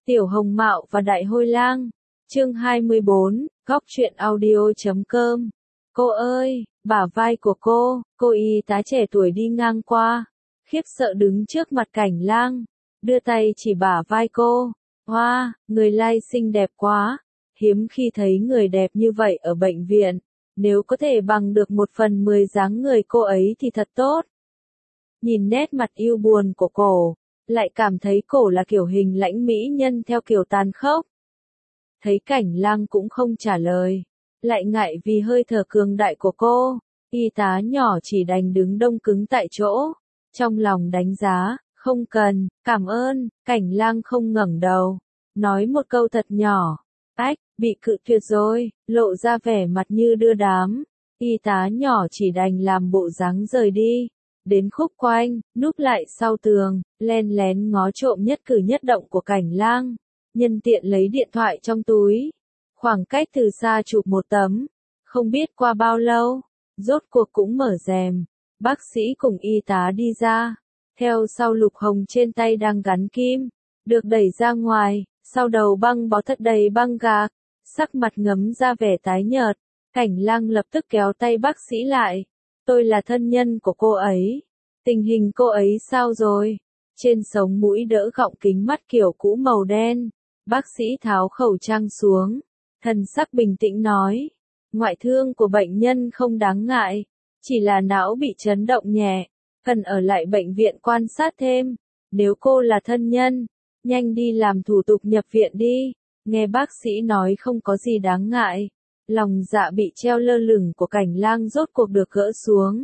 Tiểu Hồng Mạo và Đại Hôi Lang. Chương 24, Góc truyện audio.com. Cô ơi, bả vai của cô y tá trẻ tuổi đi ngang qua, khiếp sợ đứng trước mặt Cảnh Lang, đưa tay chỉ bả vai cô. Hoa, người lai xinh đẹp quá, hiếm khi thấy người đẹp như vậy ở bệnh viện, nếu có thể bằng được 1/10 dáng người cô ấy thì thật tốt. Nhìn nét mặt yêu buồn của cổ, lại cảm thấy cổ là kiểu hình lãnh mỹ nhân theo kiểu tàn khốc. Thấy Cảnh Lang cũng không trả lời, lại ngại vì hơi thở cường đại của cô, y tá nhỏ chỉ đành đứng đông cứng tại chỗ, trong lòng đánh giá, không cần, cảm ơn. Cảnh Lang không ngẩng đầu, nói một câu thật nhỏ, ách, bị cự tuyệt rồi, lộ ra vẻ mặt như đưa đám, y tá nhỏ chỉ đành làm bộ dáng rời đi. Đến khúc quanh, núp lại sau tường, len lén ngó trộm nhất cử nhất động của Cảnh Lang, nhân tiện lấy điện thoại trong túi, khoảng cách từ xa chụp một tấm. Không biết qua bao lâu, rốt cuộc cũng mở rèm, bác sĩ cùng y tá đi ra, theo sau Lục Hồng trên tay đang gắn kim, được đẩy ra ngoài, sau đầu băng bó thật đầy băng gạc, sắc mặt ngấm ra vẻ tái nhợt. Cảnh Lang lập tức kéo tay bác sĩ lại. Tôi là thân nhân của cô ấy. Tình hình cô ấy sao rồi? Trên sống mũi đỡ gọng kính mắt kiểu cũ màu đen. Bác sĩ tháo khẩu trang xuống. Thần sắc bình tĩnh nói. Ngoại thương của bệnh nhân không đáng ngại. Chỉ là não bị chấn động nhẹ. Cần ở lại bệnh viện quan sát thêm. Nếu cô là thân nhân, nhanh đi làm thủ tục nhập viện đi. Nghe bác sĩ nói không có gì đáng ngại. Lòng dạ bị treo lơ lửng của Cảnh Lang rốt cuộc được gỡ xuống.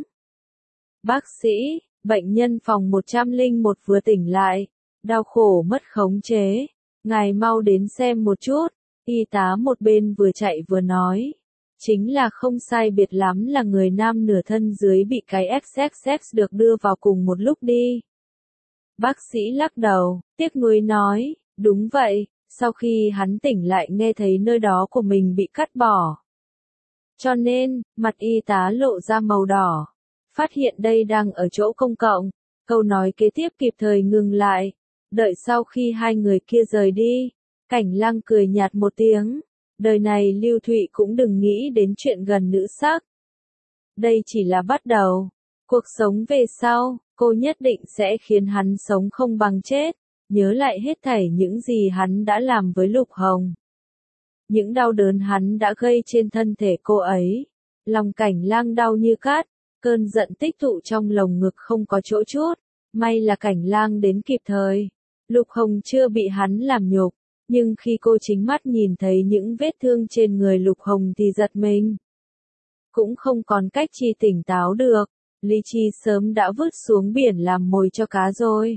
Bác sĩ, bệnh nhân phòng 101 vừa tỉnh lại, đau khổ mất khống chế. Ngài mau đến xem một chút. Y tá một bên vừa chạy vừa nói. Chính là không sai biệt lắm là người nam nửa thân dưới bị cái XXX được đưa vào cùng một lúc đi. Bác sĩ lắc đầu, tiếc nuối nói, đúng vậy. Sau khi hắn tỉnh lại nghe thấy nơi đó của mình bị cắt bỏ. Cho nên, mặt y tá lộ ra màu đỏ. Phát hiện đây đang ở chỗ công cộng. Câu nói kế tiếp kịp thời ngừng lại. Đợi sau khi hai người kia rời đi. Cảnh Lang cười nhạt một tiếng. Đời này Lưu Thụy cũng đừng nghĩ đến chuyện gần nữ sắc. Đây chỉ là bắt đầu. Cuộc sống về sau, cô nhất định sẽ khiến hắn sống không bằng chết. Nhớ lại hết thảy những gì hắn đã làm với Lục Hồng. Những đau đớn hắn đã gây trên thân thể cô ấy. Lòng Cảnh Lang đau như cát, cơn giận tích tụ trong lồng ngực không có chỗ chút. May là Cảnh Lang đến kịp thời. Lục Hồng chưa bị hắn làm nhục, nhưng khi cô chính mắt nhìn thấy những vết thương trên người Lục Hồng thì giật mình. Cũng không còn cách chi tỉnh táo được, lý trí sớm đã vứt xuống biển làm mồi cho cá rồi.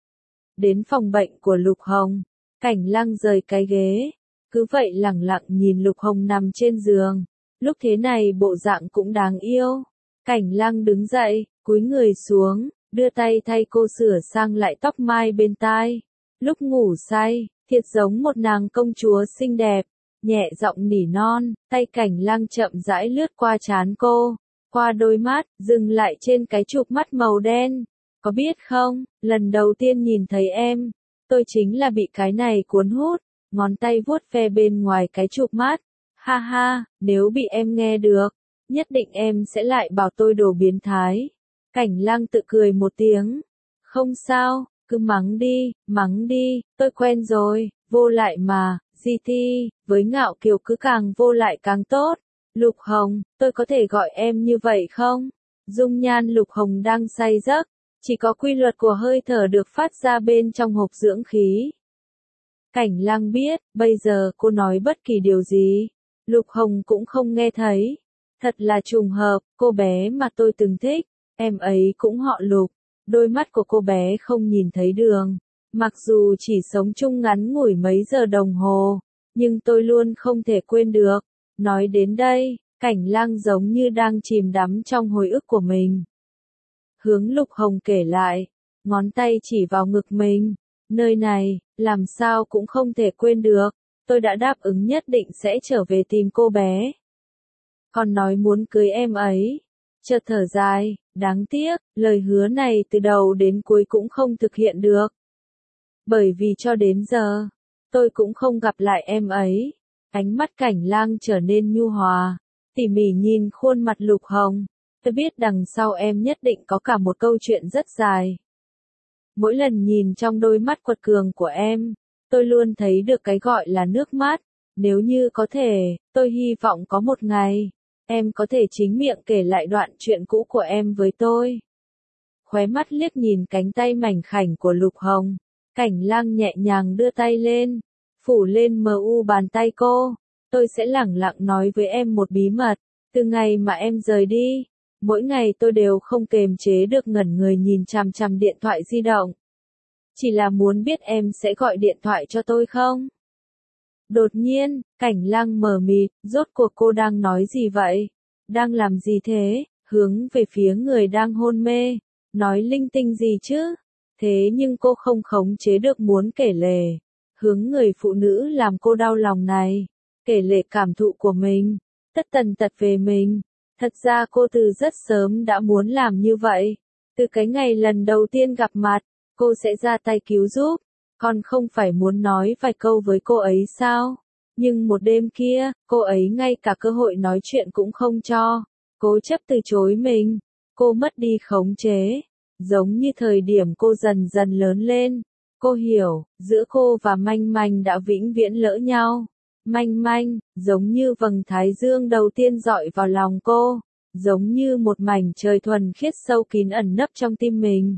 Đến phòng bệnh của Lục Hồng, Cảnh Lang rời cái ghế, cứ vậy lẳng lặng nhìn Lục Hồng nằm trên giường, lúc thế này bộ dạng cũng đáng yêu. Cảnh Lang đứng dậy, cúi người xuống, đưa tay thay cô sửa sang lại tóc mai bên tai. Lúc ngủ say, thiệt giống một nàng công chúa xinh đẹp, nhẹ giọng nỉ non, tay Cảnh Lang chậm rãi lướt qua trán cô, qua đôi mắt, dừng lại trên cái chụp mắt màu đen. Có biết không, lần đầu tiên nhìn thấy em, tôi chính là bị cái này cuốn hút, ngón tay vuốt ve bên ngoài cái chụp mắt. Ha ha, nếu bị em nghe được, nhất định em sẽ lại bảo tôi đồ biến thái. Cảnh Lang tự cười một tiếng. Không sao, cứ mắng đi, tôi quen rồi, vô lại mà, GT, với Ngạo Kiều cứ càng vô lại càng tốt. Lục Hồng, tôi có thể gọi em như vậy không? Dung nhan Lục Hồng đang say giấc. Chỉ có quy luật của hơi thở được phát ra bên trong hộp dưỡng khí. Cảnh Lang biết, bây giờ cô nói bất kỳ điều gì, Lục Hồng cũng không nghe thấy. Thật là trùng hợp, cô bé mà tôi từng thích, em ấy cũng họ Lục. Đôi mắt của cô bé không nhìn thấy đường. Mặc dù chỉ sống chung ngắn ngủi mấy giờ đồng hồ, nhưng tôi luôn không thể quên được. Nói đến đây, Cảnh Lang giống như đang chìm đắm trong hồi ức của mình. Hướng Lục Hồng kể lại, ngón tay chỉ vào ngực mình, nơi này, làm sao cũng không thể quên được, tôi đã đáp ứng nhất định sẽ trở về tìm cô bé. Còn nói muốn cưới em ấy, chợt thở dài, đáng tiếc, lời hứa này từ đầu đến cuối cũng không thực hiện được. Bởi vì cho đến giờ, tôi cũng không gặp lại em ấy. Ánh mắt Cảnh Lang trở nên nhu hòa, tỉ mỉ nhìn khuôn mặt Lục Hồng. Tôi biết đằng sau em nhất định có cả một câu chuyện rất dài. Mỗi lần nhìn trong đôi mắt quật cường của em, tôi luôn thấy được cái gọi là nước mắt. Nếu như có thể, tôi hy vọng có một ngày, em có thể chính miệng kể lại đoạn chuyện cũ của em với tôi. Khóe mắt liếc nhìn cánh tay mảnh khảnh của Lục Hồng, Cảnh Lang nhẹ nhàng đưa tay lên, phủ lên mờ u bàn tay cô. Tôi sẽ lẳng lặng nói với em một bí mật, từ ngày mà em rời đi, mỗi ngày tôi đều không kềm chế được ngẩn người nhìn chằm chằm điện thoại di động. Chỉ là muốn biết em sẽ gọi điện thoại cho tôi không? Đột nhiên, Cảnh Lang mờ mịt, rốt cuộc cô đang nói gì vậy? Đang làm gì thế? Hướng về phía người đang hôn mê, nói linh tinh gì chứ? Thế nhưng cô không khống chế được muốn kể lể, hướng người phụ nữ làm cô đau lòng này, kể lể cảm thụ của mình, tất tần tật về mình. Thật ra cô từ rất sớm đã muốn làm như vậy. Từ cái ngày lần đầu tiên gặp mặt, cô sẽ ra tay cứu giúp. Còn không phải muốn nói vài câu với cô ấy sao? Nhưng một đêm kia, cô ấy ngay cả cơ hội nói chuyện cũng không cho. Cố chấp từ chối mình. Cô mất đi khống chế. Giống như thời điểm cô dần dần lớn lên. Cô hiểu, giữa cô và Manh Manh đã vĩnh viễn lỡ nhau. Manh Manh, giống như vầng thái dương đầu tiên dọi vào lòng cô. Giống như một mảnh trời thuần khiết sâu kín ẩn nấp trong tim mình.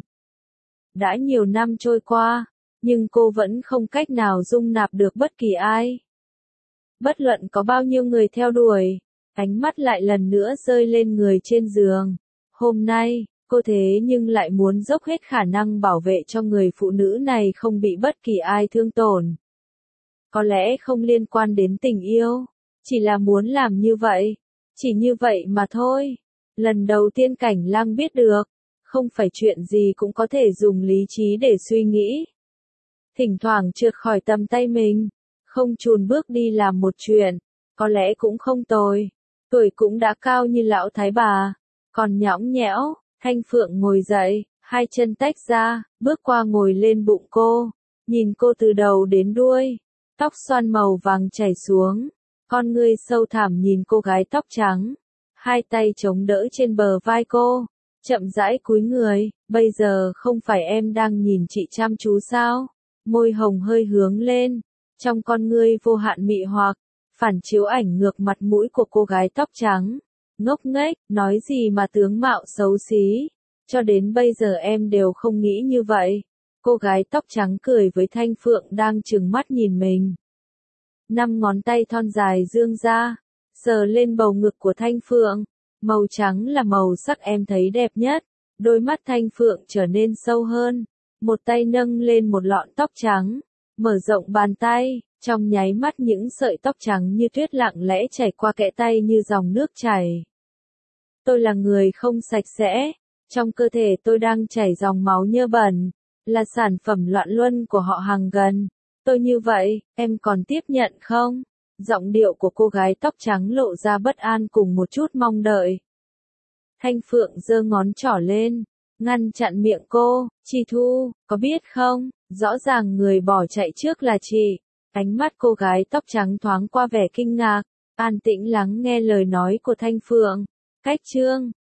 Đã nhiều năm trôi qua, nhưng cô vẫn không cách nào dung nạp được bất kỳ ai. Bất luận có bao nhiêu người theo đuổi, ánh mắt lại lần nữa rơi lên người trên giường. Hôm nay, cô thế nhưng lại muốn dốc hết khả năng bảo vệ cho người phụ nữ này không bị bất kỳ ai thương tổn. Có lẽ không liên quan đến tình yêu, chỉ là muốn làm như vậy. Chỉ như vậy mà thôi. Lần đầu tiên Cảnh Lang biết được, không phải chuyện gì cũng có thể dùng lý trí để suy nghĩ. Thỉnh thoảng trượt khỏi tầm tay mình, không chùn bước đi làm một chuyện, có lẽ cũng không tồi. Tuổi cũng đã cao như lão thái bà, còn nhõng nhẽo. Thanh Phượng ngồi dậy, hai chân tách ra, bước qua ngồi lên bụng cô, nhìn cô từ đầu đến đuôi, tóc xoăn màu vàng chảy xuống, con ngươi sâu thẳm nhìn cô gái tóc trắng, hai tay chống đỡ trên bờ vai cô, chậm rãi cúi người. Bây giờ không phải em đang nhìn chị chăm chú sao? Môi hồng hơi hướng lên, trong con ngươi vô hạn mị hoặc, phản chiếu ảnh ngược mặt mũi của cô gái tóc trắng. Ngốc nghếch, nói gì mà tướng mạo xấu xí, cho đến bây giờ em đều không nghĩ như vậy. Cô gái tóc trắng cười với Thanh Phượng đang trừng mắt nhìn mình. 5 ngón tay thon dài dương ra, sờ lên bầu ngực của Thanh Phượng. Màu trắng là màu sắc em thấy đẹp nhất. Đôi mắt Thanh Phượng trở nên sâu hơn. Một tay nâng lên một lọn tóc trắng, mở rộng bàn tay, trong nháy mắt những sợi tóc trắng như tuyết lặng lẽ chảy qua kẽ tay như dòng nước chảy. Tôi là người không sạch sẽ, trong cơ thể tôi đang chảy dòng máu nhơ bẩn, là sản phẩm loạn luân của họ hàng gần. Tôi như vậy, em còn tiếp nhận không? Giọng điệu của cô gái tóc trắng lộ ra bất an cùng một chút mong đợi. Thanh Phượng giơ ngón trỏ lên, ngăn chặn miệng cô. Chị Thu, có biết không, rõ ràng người bỏ chạy trước là chị. Ánh mắt cô gái tóc trắng thoáng qua vẻ kinh ngạc, an tĩnh lắng nghe lời nói của Thanh Phượng. Cách chương